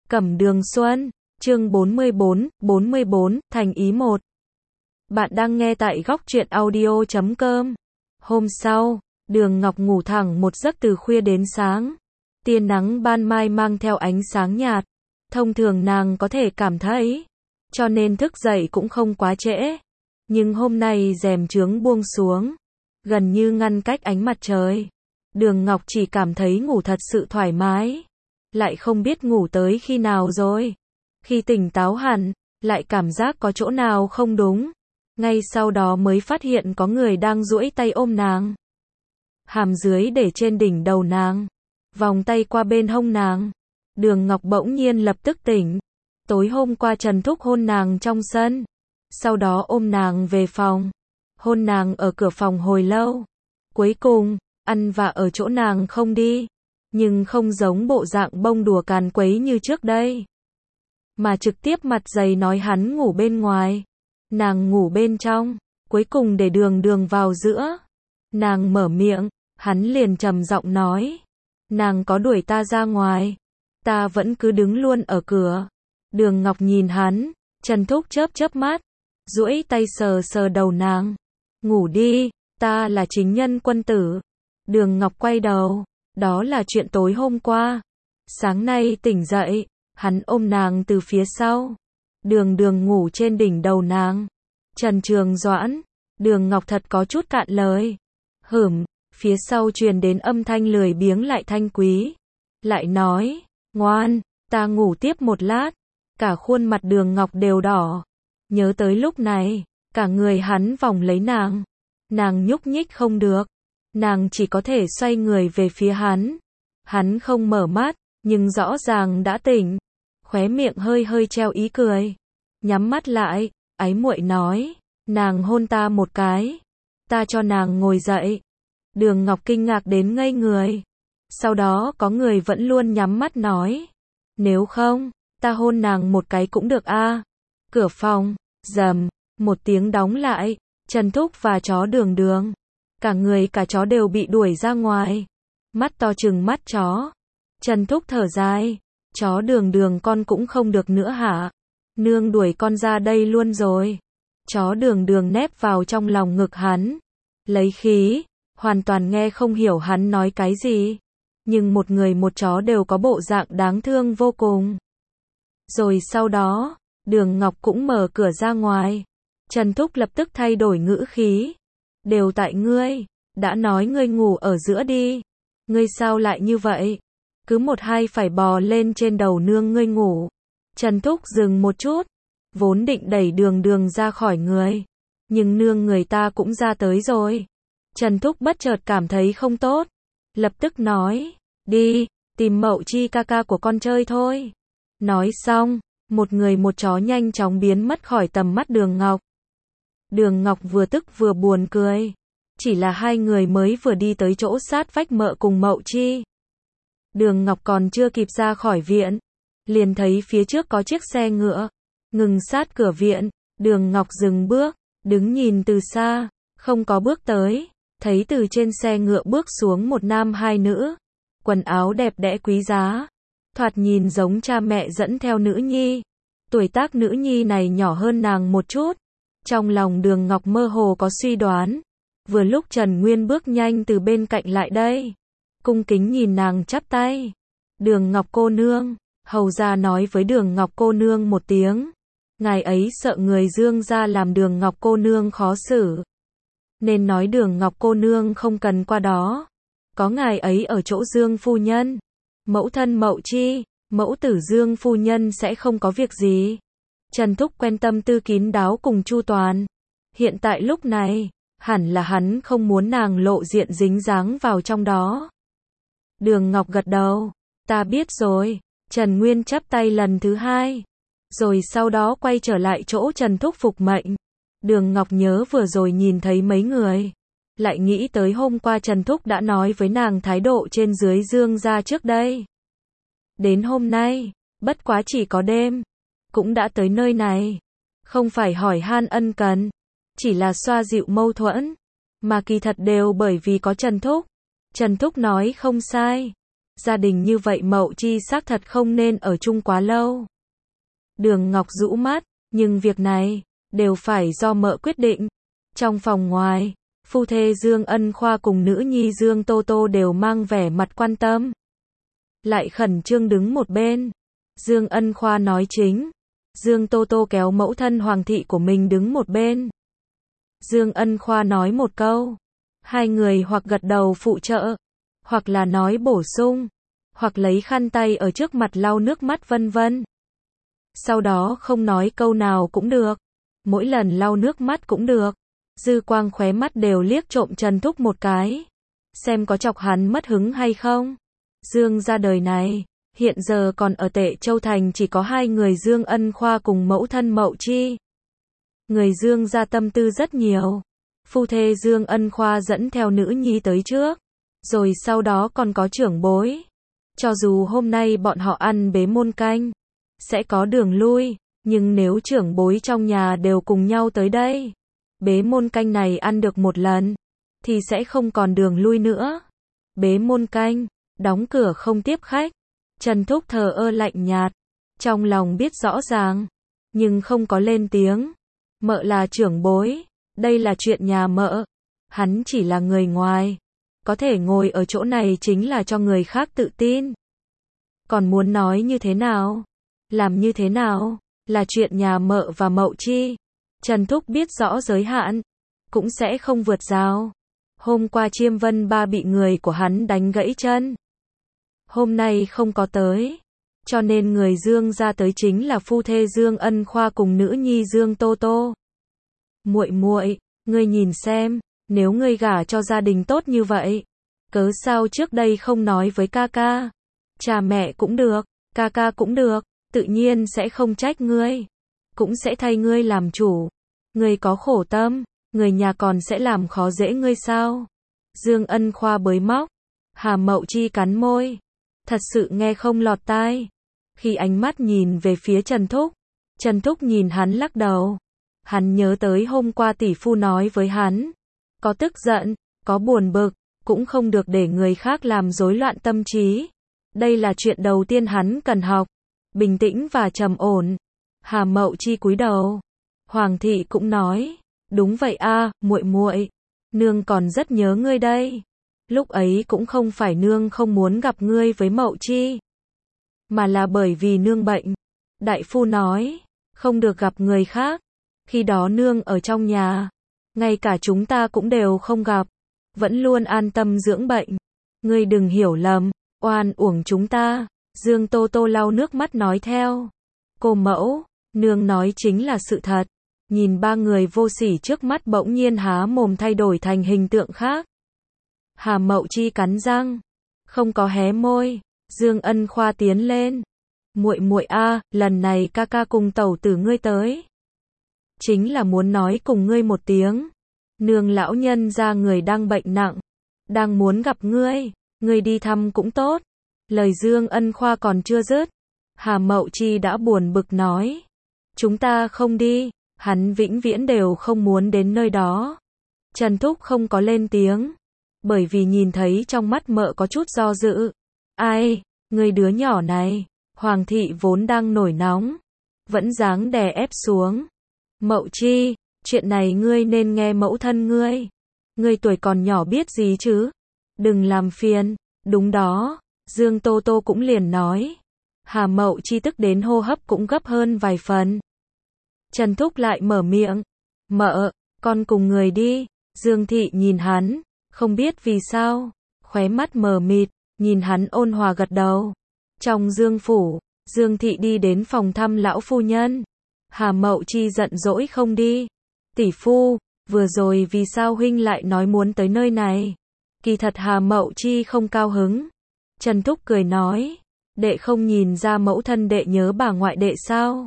Cẩm Đường Xuân, chương 44, thành ý 1. Bạn đang nghe tại góc truyện audio.com. Hôm sau, Đường Ngọc ngủ thẳng một giấc từ khuya đến sáng. Tia nắng ban mai mang theo ánh sáng nhạt. Thông thường nàng có thể cảm thấy, cho nên thức dậy cũng không quá trễ. Nhưng hôm nay rèm chướng buông xuống, gần như ngăn cách ánh mặt trời. Đường Ngọc chỉ cảm thấy ngủ thật sự thoải mái. Lại không biết ngủ tới khi nào rồi. Khi tỉnh táo hẳn, lại cảm giác có chỗ nào không đúng. Ngay sau đó mới phát hiện có người đang duỗi tay ôm nàng. Hàm dưới để trên đỉnh đầu nàng, vòng tay qua bên hông nàng. Đường Ngọc bỗng nhiên lập tức tỉnh. Tối hôm qua Trần Thúc hôn nàng trong sân, sau đó ôm nàng về phòng, hôn nàng ở cửa phòng hồi lâu. Cuối cùng, ăn vạ ở chỗ nàng không đi, nhưng không giống bộ dạng bông đùa càn quấy như trước đây, mà trực tiếp mặt dày nói hắn ngủ bên ngoài, nàng ngủ bên trong, cuối cùng để Đường Đường vào giữa. Nàng mở miệng, hắn liền trầm giọng nói, nàng có đuổi ta ra ngoài, ta vẫn cứ đứng luôn ở cửa. Đường Ngọc nhìn hắn, Trần Thúc chớp chớp mắt, duỗi tay sờ sờ đầu nàng, ngủ đi, ta là chính nhân quân tử. Đường Ngọc quay đầu, đó là chuyện tối hôm qua. Sáng nay tỉnh dậy, hắn ôm nàng từ phía sau. Đường Đường ngủ trên đỉnh đầu nàng. Trần Trường Doãn, Đường Ngọc thật có chút cạn lời. Phía sau truyền đến âm thanh lười biếng lại thanh quý. Lại nói, ngoan, ta ngủ tiếp một lát. Cả khuôn mặt Đường Ngọc đều đỏ. Nhớ tới lúc này, cả người hắn vòng lấy nàng. Nàng nhúc nhích không được. Nàng chỉ có thể xoay người về phía hắn. Hắn không mở mắt, nhưng rõ ràng đã tỉnh. Khóe miệng hơi hơi treo ý cười. Nhắm mắt lại, ái muội nói, nàng hôn ta một cái. Ta cho nàng ngồi dậy. Đường Ngọc kinh ngạc đến ngây người. Sau đó có người vẫn luôn nhắm mắt nói, nếu không, ta hôn nàng một cái cũng được a. Cửa phòng, rầm, một tiếng đóng lại. Trần Thúc và chó Đường Đường, cả người cả chó đều bị đuổi ra ngoài. Mắt to trừng mắt chó. Trần Thúc thở dài, chó Đường Đường con cũng không được nữa hả? Nương đuổi con ra đây luôn rồi. Chó Đường Đường nép vào trong lòng ngực hắn, lấy khí, hoàn toàn nghe không hiểu hắn nói cái gì. Nhưng một người một chó đều có bộ dạng đáng thương vô cùng. Rồi sau đó, Đường Ngọc cũng mở cửa ra ngoài. Trần Thúc lập tức thay đổi ngữ khí. Đều tại ngươi, đã nói ngươi ngủ ở giữa đi. Ngươi sao lại như vậy? Cứ một hai phải bò lên trên đầu nương ngươi ngủ. Trần Thúc dừng một chút, vốn định đẩy Đường Đường ra khỏi người. Nhưng nương người ta cũng ra tới rồi. Trần Thúc bất chợt cảm thấy không tốt. Lập tức nói, đi, tìm Mậu Chi ca ca của con chơi thôi. Nói xong, một người một chó nhanh chóng biến mất khỏi tầm mắt Đường Ngọc. Đường Ngọc vừa tức vừa buồn cười. Chỉ là hai người mới vừa đi tới chỗ sát vách Mợ cùng Mậu Chi. Đường Ngọc còn chưa kịp ra khỏi viện, liền thấy phía trước có chiếc xe ngựa ngừng sát cửa viện. Đường Ngọc dừng bước, đứng nhìn từ xa, không có bước tới. Thấy từ trên xe ngựa bước xuống một nam hai nữ, quần áo đẹp đẽ quý giá, thoạt nhìn giống cha mẹ dẫn theo nữ nhi. Tuổi tác nữ nhi này nhỏ hơn nàng một chút. Trong lòng Đường Ngọc mơ hồ có suy đoán. Vừa lúc Trần Nguyên bước nhanh từ bên cạnh lại đây, cung kính nhìn nàng chắp tay. Đường Ngọc cô nương, hầu gia nói với Đường Ngọc cô nương một tiếng. Ngài ấy sợ người Dương gia làm Đường Ngọc cô nương khó xử, nên nói Đường Ngọc cô nương không cần qua đó. Có ngài ấy ở chỗ Dương phu nhân, mẫu thân Mậu Chi, mẫu tử Dương phu nhân sẽ không có việc gì. Trần Thúc quen tâm tư kín đáo cùng chu toàn. Hiện tại lúc này, hẳn là hắn không muốn nàng lộ diện dính dáng vào trong đó. Đường Ngọc gật đầu, ta biết rồi. Trần Nguyên chắp tay lần thứ hai, rồi sau đó quay trở lại chỗ Trần Thúc phục mệnh. Đường Ngọc nhớ vừa rồi nhìn thấy mấy người, lại nghĩ tới hôm qua Trần Thúc đã nói với nàng thái độ trên dưới Dương gia trước đây. Đến hôm nay, bất quá chỉ có đêm, cũng đã tới nơi này. Không phải hỏi han ân cần, chỉ là xoa dịu mâu thuẫn, mà kỳ thật đều bởi vì có Trần Thúc. Trần Thúc nói không sai. Gia đình như vậy Mậu Chi xác thật không nên ở chung quá lâu. Đường Ngọc rũ mắt, nhưng việc này, đều phải do mợ quyết định. Trong phòng ngoài, phu thê Dương Ân Khoa cùng nữ nhi Dương Tô Tô đều mang vẻ mặt quan tâm. Lại khẩn trương đứng một bên. Dương Ân Khoa nói chính. Dương Tô Tô kéo mẫu thân Hoàng thị của mình đứng một bên. Dương Ân Khoa nói một câu. Hai người hoặc gật đầu phụ trợ, hoặc là nói bổ sung, hoặc lấy khăn tay ở trước mặt lau nước mắt vân vân. Sau đó không nói câu nào cũng được. Mỗi lần lau nước mắt cũng được. Dư quang khóe mắt đều liếc trộm Trần Thúc một cái. Xem có chọc hắn mất hứng hay không. Dương ra đời này, hiện giờ còn ở Tệ Châu Thành chỉ có hai người Dương Ân Khoa cùng mẫu thân Mậu Chi. Người Dương ra tâm tư rất nhiều. Phu thê Dương Ân Khoa dẫn theo nữ nhi tới trước. Rồi sau đó còn có trưởng bối. Cho dù hôm nay bọn họ ăn bế môn canh, sẽ có đường lui. Nhưng nếu trưởng bối trong nhà đều cùng nhau tới đây, bế môn canh này ăn được một lần, thì sẽ không còn đường lui nữa. Bế môn canh, đóng cửa không tiếp khách. Trần Thúc thờ ơ lạnh nhạt, trong lòng biết rõ ràng, nhưng không có lên tiếng. Mợ là trưởng bối, đây là chuyện nhà mợ. Hắn chỉ là người ngoài, có thể ngồi ở chỗ này chính là cho người khác tự tin. Còn muốn nói như thế nào, làm như thế nào, là chuyện nhà mợ và Mậu Chi. Trần Thúc biết rõ giới hạn, cũng sẽ không vượt rào. Hôm qua Chiêm Vân Ba bị người của hắn đánh gãy chân. Hôm nay không có tới, cho nên người Dương ra tới chính là phu thê Dương Ân Khoa cùng nữ nhi Dương Tô Tô. Muội muội, ngươi nhìn xem, nếu ngươi gả cho gia đình tốt như vậy, cớ sao trước đây không nói với ca ca? Cha mẹ cũng được, ca ca cũng được, tự nhiên sẽ không trách ngươi, cũng sẽ thay ngươi làm chủ. Ngươi có khổ tâm, người nhà còn sẽ làm khó dễ ngươi sao? Dương Ân Khoa bới móc. Hà Mậu Chi cắn môi, thật sự nghe không lọt tai. Khi ánh mắt nhìn về phía Trần Thúc nhìn hắn lắc đầu. Hắn nhớ tới hôm qua tỷ phu nói với hắn, có tức giận, có buồn bực, cũng không được để người khác làm rối loạn tâm trí. Đây là chuyện đầu tiên hắn cần học, bình tĩnh và trầm ổn. Hà Mậu Chi cúi đầu. Hoàng thị cũng nói, đúng vậy a, muội muội, nương còn rất nhớ ngươi đây. Lúc ấy cũng không phải nương không muốn gặp ngươi với Mậu Chi, mà là bởi vì nương bệnh. Đại phu nói, không được gặp người khác. Khi đó nương ở trong nhà, ngay cả chúng ta cũng đều không gặp, vẫn luôn an tâm dưỡng bệnh. Ngươi đừng hiểu lầm, oan uổng chúng ta. Dương Tô Tô lau nước mắt nói theo. Cô mẫu, nương nói chính là sự thật. Nhìn ba người vô sỉ trước mắt bỗng nhiên há mồm thay đổi thành hình tượng khác. Hà Mậu Chi cắn răng, không có hé môi. Dương Ân Khoa tiến lên. Muội muội a, lần này ca ca cùng tẩu tử ngươi tới, chính là muốn nói cùng ngươi một tiếng. Nương lão nhân gia người đang bệnh nặng, đang muốn gặp ngươi, ngươi đi thăm cũng tốt. Lời Dương Ân Khoa còn chưa dứt, Hà Mậu Chi đã buồn bực nói, chúng ta không đi, hắn vĩnh viễn đều không muốn đến nơi đó. Trần Thúc không có lên tiếng, bởi vì nhìn thấy trong mắt mợ có chút do dự. Ai, ngươi đứa nhỏ này. Hoàng thị vốn đang nổi nóng, vẫn dáng đè ép xuống. Mậu Chi, chuyện này ngươi nên nghe mẫu thân ngươi. Ngươi tuổi còn nhỏ biết gì chứ? Đừng làm phiền. Đúng đó, Dương Tô Tô cũng liền nói. Hà Mậu Chi tức đến hô hấp cũng gấp hơn vài phần. Trần Thúc lại mở miệng. Mợ, con cùng người đi. Dương thị nhìn hắn, không biết vì sao, khóe mắt mờ mịt, nhìn hắn ôn hòa gật đầu. Trong Dương phủ, Dương thị đi đến phòng thăm lão phu nhân. Hà Mậu Chi giận dỗi không đi. Tỷ phu, vừa rồi vì sao huynh lại nói muốn tới nơi này? Kỳ thật Hà Mậu Chi không cao hứng. Trần Thúc cười nói, đệ không nhìn ra mẫu thân đệ nhớ bà ngoại đệ sao?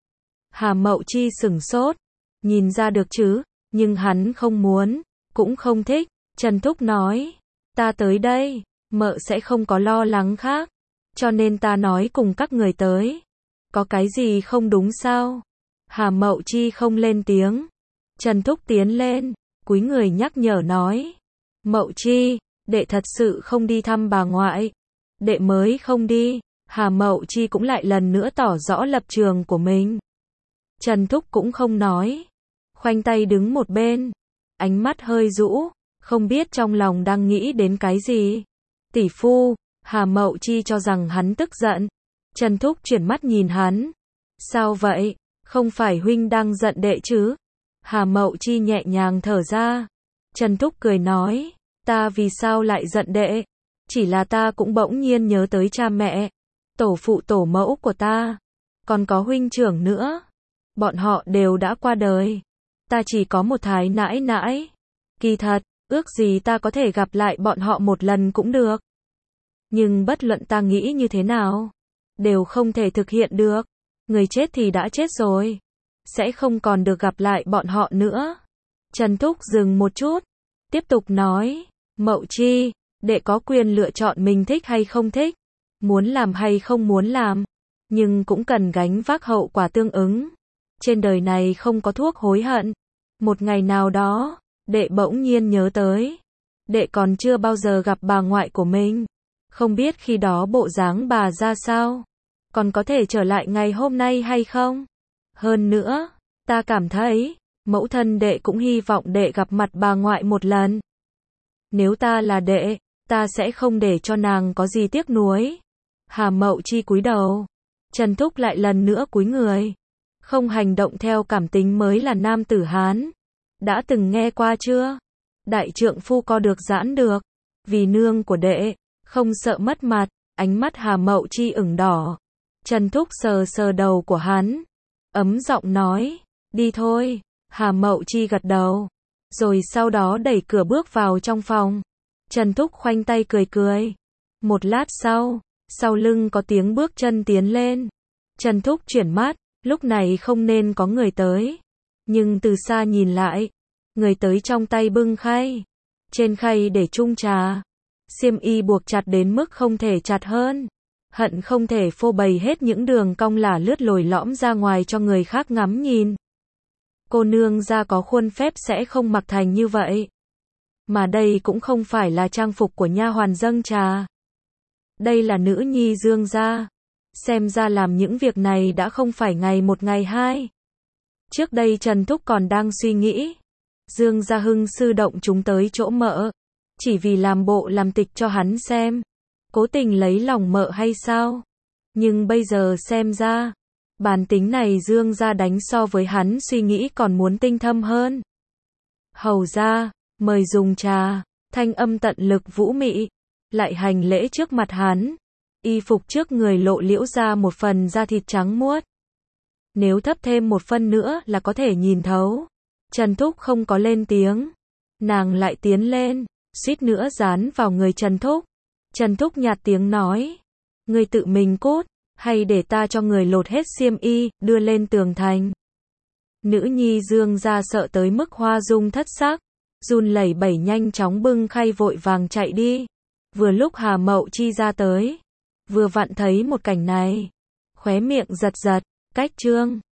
Hà Mậu Chi sửng sốt, nhìn ra được chứ, nhưng hắn không muốn, cũng không thích. Trần Thúc nói, ta tới đây, mợ sẽ không có lo lắng khác, cho nên ta nói cùng các người tới. Có cái gì không đúng sao? Hà Mậu Chi không lên tiếng. Trần Thúc tiến lên, cúi người nhắc nhở nói, Mậu Chi, đệ thật sự không đi thăm bà ngoại. đệ mới không đi. Hà Mậu Chi cũng lại lần nữa tỏ rõ lập trường của mình. Trần Thúc cũng không nói, khoanh tay đứng một bên, ánh mắt hơi rũ, không biết trong lòng đang nghĩ đến cái gì. Tỷ phu, Hà Mậu Chi cho rằng hắn tức giận. Trần Thúc chuyển mắt nhìn hắn. Sao vậy, không phải huynh đang giận đệ chứ? Hà Mậu Chi nhẹ nhàng thở ra. Trần Thúc cười nói, ta vì sao lại giận đệ? Chỉ là ta cũng bỗng nhiên nhớ tới cha mẹ, tổ phụ tổ mẫu của ta, còn có huynh trưởng nữa. Bọn họ đều đã qua đời. Ta chỉ có một thái nãi nãi. Kỳ thật, ước gì ta có thể gặp lại bọn họ một lần cũng được. Nhưng bất luận ta nghĩ như thế nào, đều không thể thực hiện được. Người chết thì đã chết rồi, sẽ không còn được gặp lại bọn họ nữa. Trần Thúc dừng một chút, tiếp tục nói, Mậu Chi, đệ có quyền lựa chọn mình thích hay không thích, muốn làm hay không muốn làm, nhưng cũng cần gánh vác hậu quả tương ứng. Trên đời này không có thuốc hối hận. Một ngày nào đó, đệ bỗng nhiên nhớ tới, đệ còn chưa bao giờ gặp bà ngoại của mình, không biết khi đó bộ dáng bà ra sao, còn có thể trở lại ngày hôm nay hay không. Hơn nữa, ta cảm thấy, mẫu thân đệ cũng hy vọng đệ gặp mặt bà ngoại một lần. Nếu ta là đệ, ta sẽ không để cho nàng có gì tiếc nuối. Hà Mậu Chi cúi đầu. Trần Thúc lại lần nữa cúi người. Không hành động theo cảm tính mới là nam tử Hán. Đã từng nghe qua chưa? Đại trượng phu co được giãn được. Vì nương của đệ, không sợ mất mặt. Ánh mắt Hà Mậu Chi ửng đỏ. Trần Thúc sờ sờ đầu của hắn, ấm giọng nói, đi thôi. Hà Mậu Chi gật đầu, rồi sau đó đẩy cửa bước vào trong phòng. Trần Thúc khoanh tay cười cười. Một lát sau lưng có tiếng bước chân tiến lên. Trần Thúc chuyển mắt, lúc này không nên có người tới. Nhưng từ xa nhìn lại, người tới trong tay bưng khay. Trên khay để chung trà. Xiêm y buộc chặt đến mức không thể chặt hơn. Hận không thể phô bày hết những đường cong lả lướt lồi lõm ra ngoài cho người khác ngắm nhìn. Cô nương gia có khuôn phép sẽ không mặc thành như vậy. Mà đây cũng không phải là trang phục của nha hoàn dâng trà. Đây là nữ nhi Dương gia. Xem ra làm những việc này đã không phải ngày một ngày hai. Trước đây Trần Thúc còn đang suy nghĩ. Dương gia hưng sư động chúng tới chỗ mợ. Chỉ vì làm bộ làm tịch cho hắn xem. Cố tình lấy lòng mợ hay sao? Nhưng bây giờ xem ra, bản tính này Dương gia đánh so với hắn suy nghĩ còn muốn tinh thâm hơn. Hầu gia, mời dùng trà. Thanh âm tận lực vũ mị, lại hành lễ trước mặt hắn. Y phục trước người lộ liễu ra một phần da thịt trắng muốt. Nếu thấp thêm một phân nữa là có thể nhìn thấu. Trần Thúc không có lên tiếng. Nàng lại tiến lên, suýt nữa dán vào người Trần Thúc. Trần Thúc nhạt tiếng nói, ngươi tự mình cút, hay để ta cho người lột hết xiêm y, đưa lên tường thành. Nữ nhi Dương gia sợ tới mức hoa dung thất sắc, run lẩy bẩy nhanh chóng bưng khay vội vàng chạy đi. Vừa lúc Hà Mậu Chi ra tới, vừa vặn thấy một cảnh này, khóe miệng giật giật, cách chương